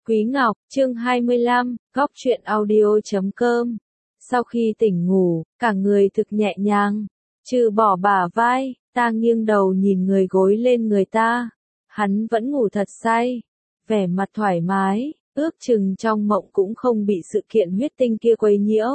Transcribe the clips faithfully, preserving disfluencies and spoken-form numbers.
Quý Ngọc, chương hai mươi lăm, góc truyện audio chấm com. Sau khi tỉnh ngủ, cả người thực nhẹ nhàng, trừ bỏ bả vai, ta nghiêng đầu nhìn người gối lên người ta. Hắn vẫn ngủ thật say, vẻ mặt thoải mái, ước chừng trong mộng cũng không bị sự kiện huyết tinh kia quấy nhiễu.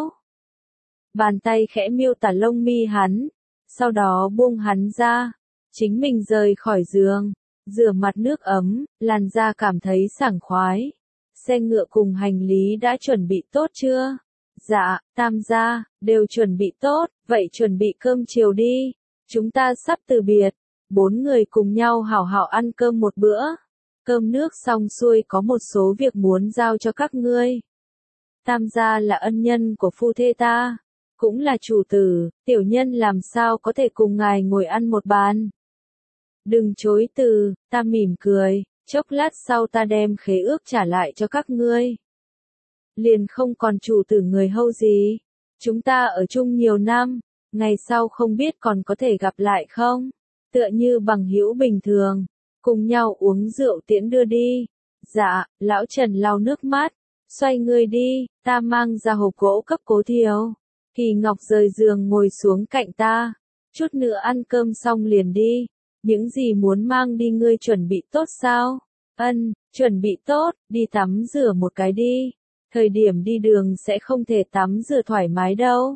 Bàn tay khẽ miêu tả lông mi hắn, sau đó buông hắn ra, chính mình rời khỏi giường, rửa mặt nước ấm, làn da cảm thấy sảng khoái. Xe ngựa cùng hành lý đã chuẩn bị tốt chưa? Dạ, Tam gia, đều chuẩn bị tốt, vậy chuẩn bị cơm chiều đi. Chúng ta sắp từ biệt, bốn người cùng nhau hảo hảo ăn cơm một bữa. Cơm nước xong xuôi có một số việc muốn giao cho các ngươi. Tam gia là ân nhân của phu thê ta, cũng là chủ tử, tiểu nhân làm sao có thể cùng ngài ngồi ăn một bàn. Đừng chối từ, ta mỉm cười. Chốc lát sau ta đem khế ước trả lại cho các ngươi. Liền không còn chủ tử người hầu gì. Chúng ta ở chung nhiều năm, ngày sau không biết còn có thể gặp lại không? Tựa như bằng hữu bình thường, cùng nhau uống rượu tiễn đưa đi. Dạ, lão Trần lau nước mắt, xoay người đi, ta mang ra hộp gỗ cấp Cố Thiều. Kỳ Ngọc rời giường ngồi xuống cạnh ta, chút nữa ăn cơm xong liền đi. Những gì muốn mang đi ngươi chuẩn bị tốt sao? Ân, chuẩn bị tốt, đi tắm rửa một cái đi. Thời điểm đi đường sẽ không thể tắm rửa thoải mái đâu.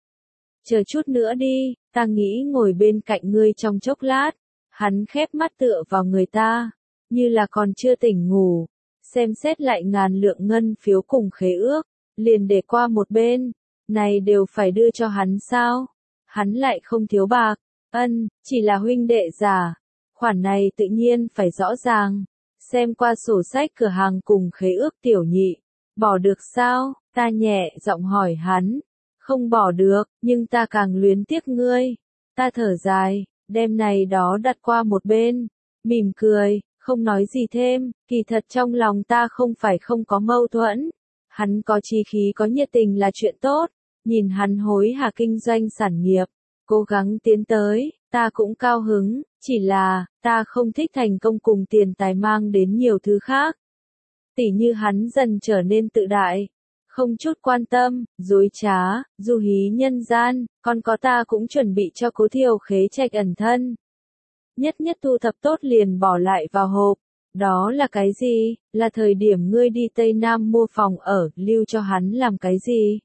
Chờ chút nữa đi, ta nghĩ ngồi bên cạnh ngươi trong chốc lát. Hắn khép mắt tựa vào người ta, như là còn chưa tỉnh ngủ. Xem xét lại ngàn lượng ngân phiếu cùng khế ước, liền để qua một bên. Này đều phải đưa cho hắn sao? Hắn lại không thiếu bạc. Ân, chỉ là huynh đệ già, khoản này tự nhiên phải rõ ràng. Xem qua sổ sách cửa hàng cùng khế ước tiểu nhị, bỏ được sao? Ta nhẹ giọng hỏi hắn. Không bỏ được, nhưng ta càng luyến tiếc ngươi. Ta thở dài, đem này đó đặt qua một bên, mỉm cười, không nói gì thêm. Kỳ thật trong lòng ta không phải không có mâu thuẫn. Hắn có chí khí có nhiệt tình là chuyện tốt. Nhìn hắn hối hả kinh doanh sản nghiệp, cố gắng tiến tới, ta cũng cao hứng, chỉ là, ta không thích thành công cùng tiền tài mang đến nhiều thứ khác. Tỉ như hắn dần trở nên tự đại, không chút quan tâm, dối trá, du hí nhân gian, còn có ta cũng chuẩn bị cho Cố Thiều khế trạch ẩn thân. Nhất nhất thu thập tốt liền bỏ lại vào hộp. Đó là cái gì? Là thời điểm ngươi đi Tây Nam mua phòng ở, lưu cho hắn làm cái gì?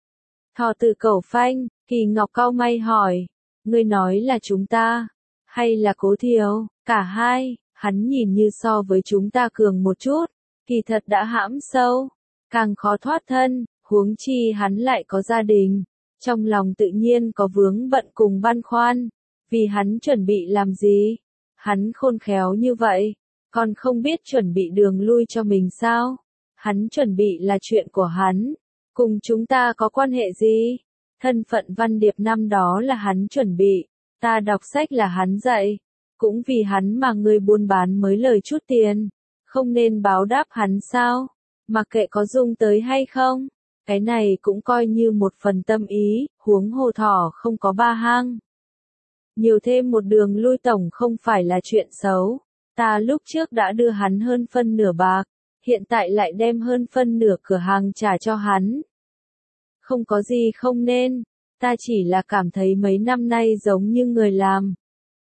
Thò từ cẩu phanh, Kỳ Ngọc cau mày hỏi, ngươi nói là chúng ta, hay là Cố Thiều? Cả hai. Hắn nhìn như so với chúng ta cường một chút, kỳ thật đã hãm sâu, càng khó thoát thân, huống chi hắn lại có gia đình, trong lòng tự nhiên có vướng bận cùng băn khoăn, vì hắn chuẩn bị làm gì? Hắn khôn khéo như vậy, còn không biết chuẩn bị đường lui cho mình sao? Hắn chuẩn bị là chuyện của hắn. Cùng chúng ta có quan hệ gì? Thân phận Văn Điệp năm đó là hắn chuẩn bị, ta đọc sách là hắn dạy, cũng vì hắn mà người buôn bán mới lời chút tiền, không nên báo đáp hắn sao? Mặc kệ có dung tới hay không, cái này cũng coi như một phần tâm ý, huống hồ thỏ không có ba hang. Nhiều thêm một đường lui tổng không phải là chuyện xấu, ta lúc trước đã đưa hắn hơn phân nửa bạc, hiện tại lại đem hơn phân nửa cửa hàng trả cho hắn. Không có gì không nên, ta chỉ là cảm thấy mấy năm nay giống như người làm.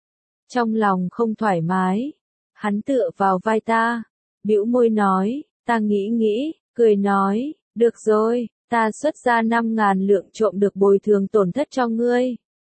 Trong lòng không thoải mái, hắn tựa vào vai ta, bĩu môi nói, ta nghĩ nghĩ, cười nói, được rồi, ta xuất ra năm ngàn lượng trộm được bồi thường tổn thất cho ngươi.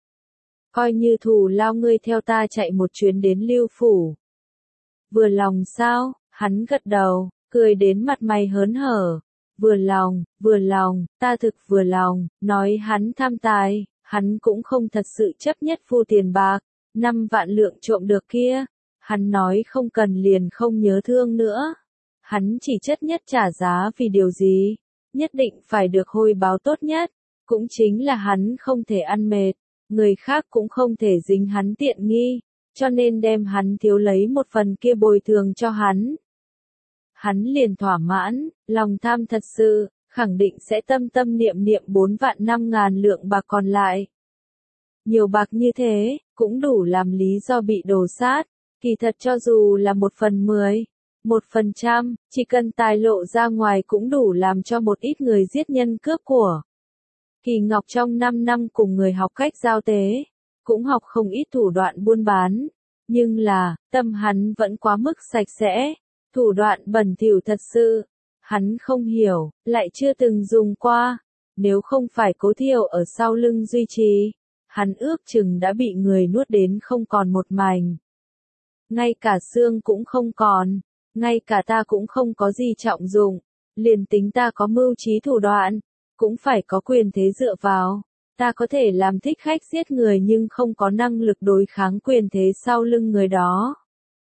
Coi như thù lao ngươi theo ta chạy một chuyến đến Lưu Phủ. Vừa lòng sao? Hắn gật đầu, cười đến mặt mày hớn hở. Vừa lòng, vừa lòng, ta thực vừa lòng, nói hắn tham tài, hắn cũng không thật sự chấp nhất phu tiền bạc, năm vạn lượng trộm được kia, hắn nói không cần liền không nhớ thương nữa, hắn chỉ chất nhất trả giá vì điều gì, nhất định phải được hồi báo tốt nhất, cũng chính là hắn không thể ăn mệt, người khác cũng không thể dính hắn tiện nghi, cho nên đem hắn thiếu lấy một phần kia bồi thường cho hắn. Hắn liền thỏa mãn, lòng tham thật sự, khẳng định sẽ tâm tâm niệm niệm bốn vạn năm ngàn lượng bạc còn lại. Nhiều bạc như thế, cũng đủ làm lý do bị đổ sát, kỳ thật cho dù là một phần mười, Một phần trăm, chỉ cần tài lộ ra ngoài cũng đủ làm cho một ít người giết nhân cướp của. Kỳ Ngọc trong năm năm cùng người học cách giao tế, cũng học không ít thủ đoạn buôn bán, nhưng là, tâm hắn vẫn quá mức sạch sẽ, thủ đoạn bẩn thỉu thật sự, hắn không hiểu, lại chưa từng dùng qua, nếu không phải Cố Thiều ở sau lưng duy trì, hắn ước chừng đã bị người nuốt đến không còn một mảnh. Ngay cả xương cũng không còn, ngay cả ta cũng không có gì trọng dụng, liền tính ta có mưu trí thủ đoạn, cũng phải có quyền thế dựa vào. Ta có thể làm thích khách giết người nhưng không có năng lực đối kháng quyền thế sau lưng người đó.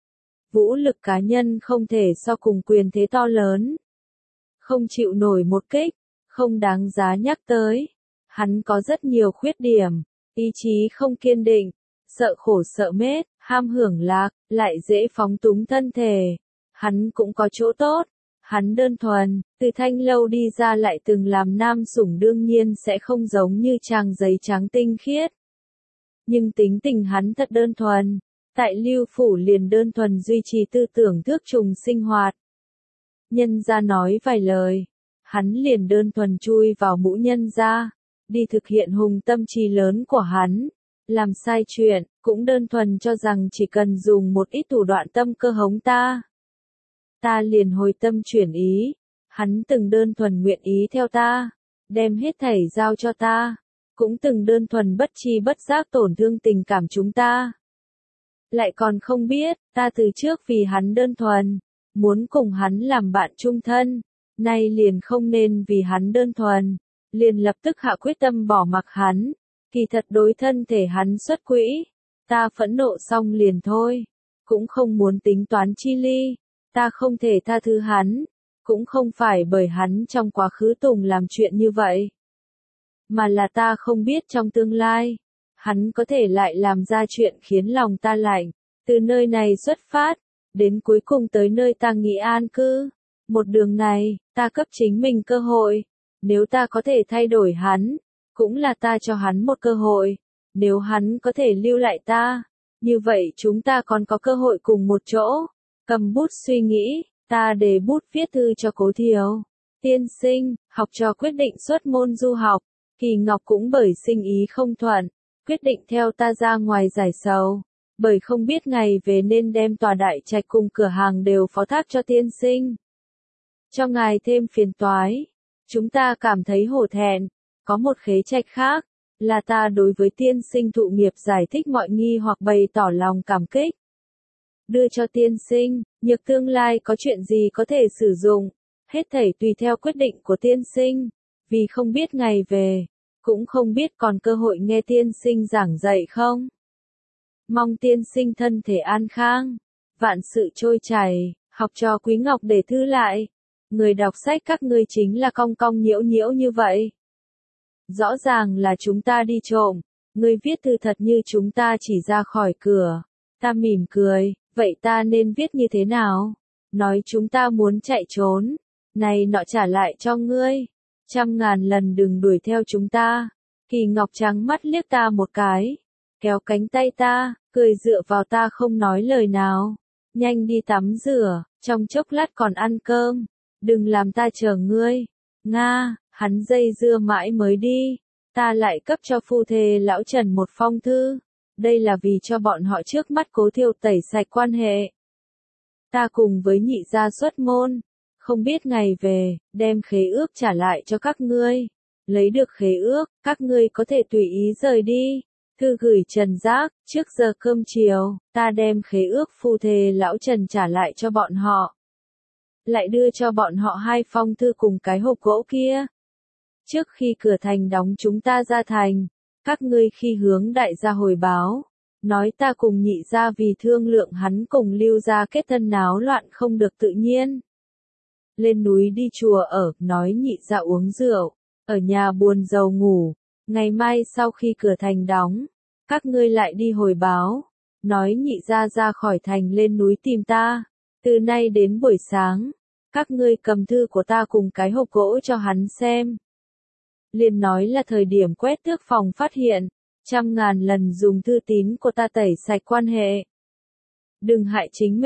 Vũ lực cá nhân không thể so cùng quyền thế to lớn. Không chịu nổi một kích, không đáng giá nhắc tới. Hắn có rất nhiều khuyết điểm, ý chí không kiên định, sợ khổ sợ mết, ham hưởng lạc, lại dễ phóng túng thân thể. Hắn cũng có chỗ tốt. Hắn đơn thuần, từ thanh lâu đi ra lại từng làm nam sủng đương nhiên sẽ không giống như trang giấy trắng tinh khiết. Nhưng tính tình hắn thật đơn thuần, tại Lưu Phủ liền đơn thuần duy trì tư tưởng thước trùng sinh hoạt. Nhân gia nói vài lời, hắn liền đơn thuần chui vào mũ nhân gia, đi thực hiện hùng tâm trí lớn của hắn. Làm sai chuyện, cũng đơn thuần cho rằng chỉ cần dùng một ít thủ đoạn tâm cơ hống ta. Ta liền hồi tâm chuyển ý, hắn từng đơn thuần nguyện ý theo ta, đem hết thảy giao cho ta, cũng từng đơn thuần bất tri bất giác tổn thương tình cảm chúng ta. Lại còn không biết, ta từ trước vì hắn đơn thuần, muốn cùng hắn làm bạn chung thân, nay liền không nên vì hắn đơn thuần, liền lập tức hạ quyết tâm bỏ mặc hắn, kỳ thật đối thân thể hắn xuất quỹ, ta phẫn nộ xong liền thôi, cũng không muốn tính toán chi ly. Ta không thể tha thứ hắn, cũng không phải bởi hắn trong quá khứ từng làm chuyện như vậy, mà là ta không biết trong tương lai, hắn có thể lại làm ra chuyện khiến lòng ta lạnh, từ nơi này xuất phát, đến cuối cùng tới nơi ta nghĩ an cư. Một đường này, ta cấp chính mình cơ hội, nếu ta có thể thay đổi hắn, cũng là ta cho hắn một cơ hội, nếu hắn có thể lưu lại ta, như vậy chúng ta còn có cơ hội cùng một chỗ. Cầm bút suy nghĩ, ta để bút viết thư cho Cố Thiều. Tiên sinh, học trò quyết định xuất môn du học. Kỳ Ngọc cũng bởi sinh ý không thuận, quyết định theo ta ra ngoài giải sầu. Bởi không biết ngày về nên đem tòa đại trạch cùng cửa hàng đều phó thác cho tiên sinh. Cho ngài thêm phiền toái, chúng ta cảm thấy hổ thẹn. Có một khế trạch khác, là ta đối với tiên sinh thụ nghiệp giải thích mọi nghi hoặc bày tỏ lòng cảm kích. Đưa cho tiên sinh, nhược tương lai có chuyện gì có thể sử dụng, hết thảy tùy theo quyết định của tiên sinh, vì không biết ngày về, cũng không biết còn cơ hội nghe tiên sinh giảng dạy không. Mong tiên sinh thân thể an khang, vạn sự trôi chảy, học trò Quý Ngọc để thư lại. Người đọc sách các ngươi chính là cong cong nhiễu nhiễu như vậy. Rõ ràng là chúng ta đi trộm, ngươi viết thư thật như chúng ta chỉ ra khỏi cửa. Ta mỉm cười. Vậy ta nên viết như thế nào? Nói chúng ta muốn chạy trốn, này nọ trả lại cho ngươi. Trăm ngàn lần đừng đuổi theo chúng ta. Kỳ Ngọc trắng mắt liếc ta một cái, kéo cánh tay ta, cười dựa vào ta không nói lời nào. Nhanh đi tắm rửa, trong chốc lát còn ăn cơm, đừng làm ta chờ ngươi. Nga, hắn dây dưa mãi mới đi, ta lại cấp cho phu thê lão Trần một phong thư. Đây là vì cho bọn họ trước mắt Cố Thiều tẩy sạch quan hệ. Ta cùng với nhị gia xuất môn, không biết ngày về, đem khế ước trả lại cho các ngươi. Lấy được khế ước, các ngươi có thể tùy ý rời đi. Thư gửi Trần Giác, trước giờ cơm chiều, ta đem khế ước phu thê lão Trần trả lại cho bọn họ. Lại đưa cho bọn họ hai phong thư cùng cái hộp gỗ kia. Trước khi cửa thành đóng chúng ta ra thành. Các ngươi khi hướng đại gia hồi báo, nói ta cùng nhị gia vì thương lượng hắn cùng Lưu gia kết thân náo loạn không được tự nhiên. Lên núi đi chùa ở, nói nhị gia uống rượu, ở nhà buồn rầu ngủ, ngày mai sau khi cửa thành đóng, các ngươi lại đi hồi báo, nói nhị gia ra khỏi thành lên núi tìm ta, từ nay đến buổi sáng, các ngươi cầm thư của ta cùng cái hộp gỗ cho hắn xem. Liền nói là thời điểm quét tước phòng phát hiện, trăm ngàn lần dùng thư tín của ta tẩy sạch quan hệ. Đừng hại chính mình,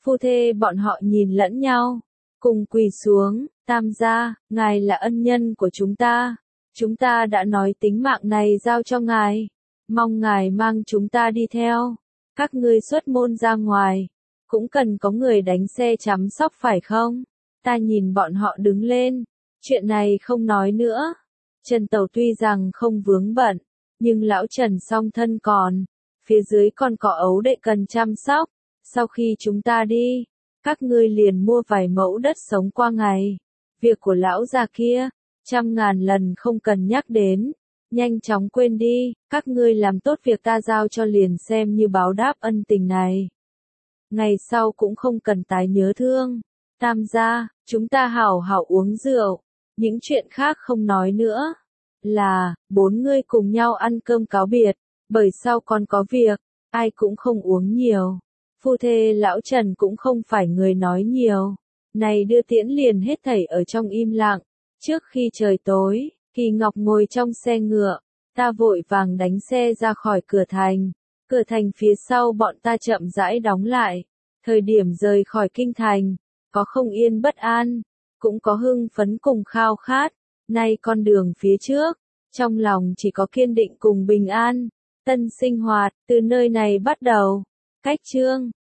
Phu thê bọn họ nhìn lẫn nhau, cùng quỳ xuống, Tam gia, ngài là ân nhân của chúng ta. Chúng ta đã nói tính mạng này giao cho ngài. Mong ngài mang chúng ta đi theo. Các ngươi xuất môn ra ngoài, cũng cần có người đánh xe chăm sóc phải không? Ta nhìn bọn họ đứng lên. Chuyện này không nói nữa. Trần Tàu tuy rằng không vướng bận, nhưng lão Trần song thân còn. Phía dưới còn có ấu đệ cần chăm sóc. Sau khi chúng ta đi, các ngươi liền mua vài mẫu đất sống qua ngày. Việc của lão già kia, trăm ngàn lần không cần nhắc đến. Nhanh chóng quên đi, các ngươi làm tốt việc ta giao cho liền xem như báo đáp ân tình này. Ngày sau cũng không cần tái nhớ thương. Tam gia, chúng ta hảo hảo uống rượu. Những chuyện khác không nói nữa. Là, bốn người cùng nhau ăn cơm cáo biệt. Bởi sau còn có việc, ai cũng không uống nhiều. Phu thê lão Trần cũng không phải người nói nhiều. Này đưa tiễn liền hết thảy ở trong im lặng. Trước khi trời tối, Kỳ Ngọc ngồi trong xe ngựa. Ta vội vàng đánh xe ra khỏi cửa thành. Cửa thành phía sau bọn ta chậm rãi đóng lại. Thời điểm rời khỏi kinh thành, có không yên bất an, cũng có hưng phấn cùng khao khát. Nay con đường phía trước, trong lòng chỉ có kiên định cùng bình an. Tân sinh hoạt, từ nơi này bắt đầu. Cách chương